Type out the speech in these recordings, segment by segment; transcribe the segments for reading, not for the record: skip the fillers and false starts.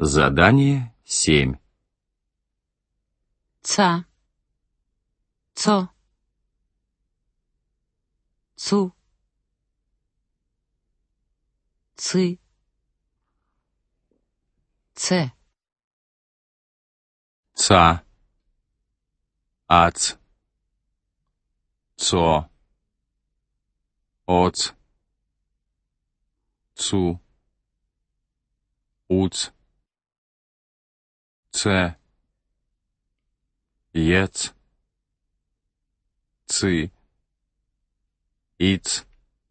Задание 7. Ца. Цо. Цу. Цы. Це. Ца. Ац. Цо. Оц. Цу. Уц. Це. Єц. Ци. Іц.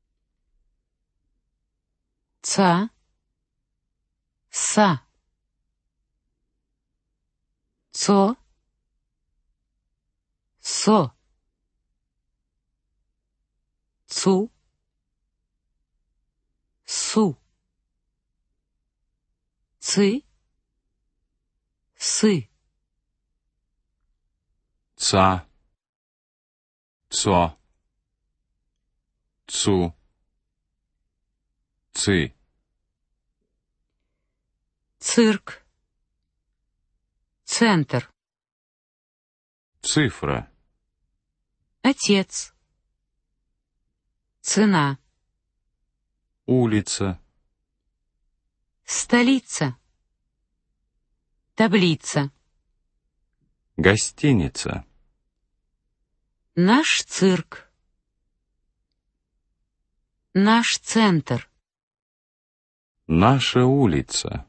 Ца. Са. Цо. Со. Цу. Су. Цы. Сы. Ца. Цо. Цу. Ци. Цирк. Центр. Цифра. Отец. Цена. Улица. Столица. Таблица. Гостиница. Наш цирк. Наш центр. Наша улица.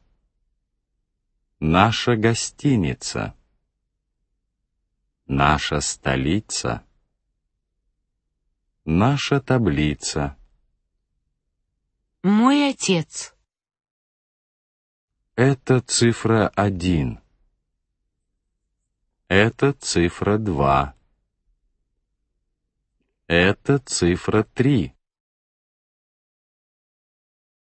Наша гостиница. Наша столица. Наша таблица. Мой отец. Это цифра 1. Это цифра 2. Это цифра 3.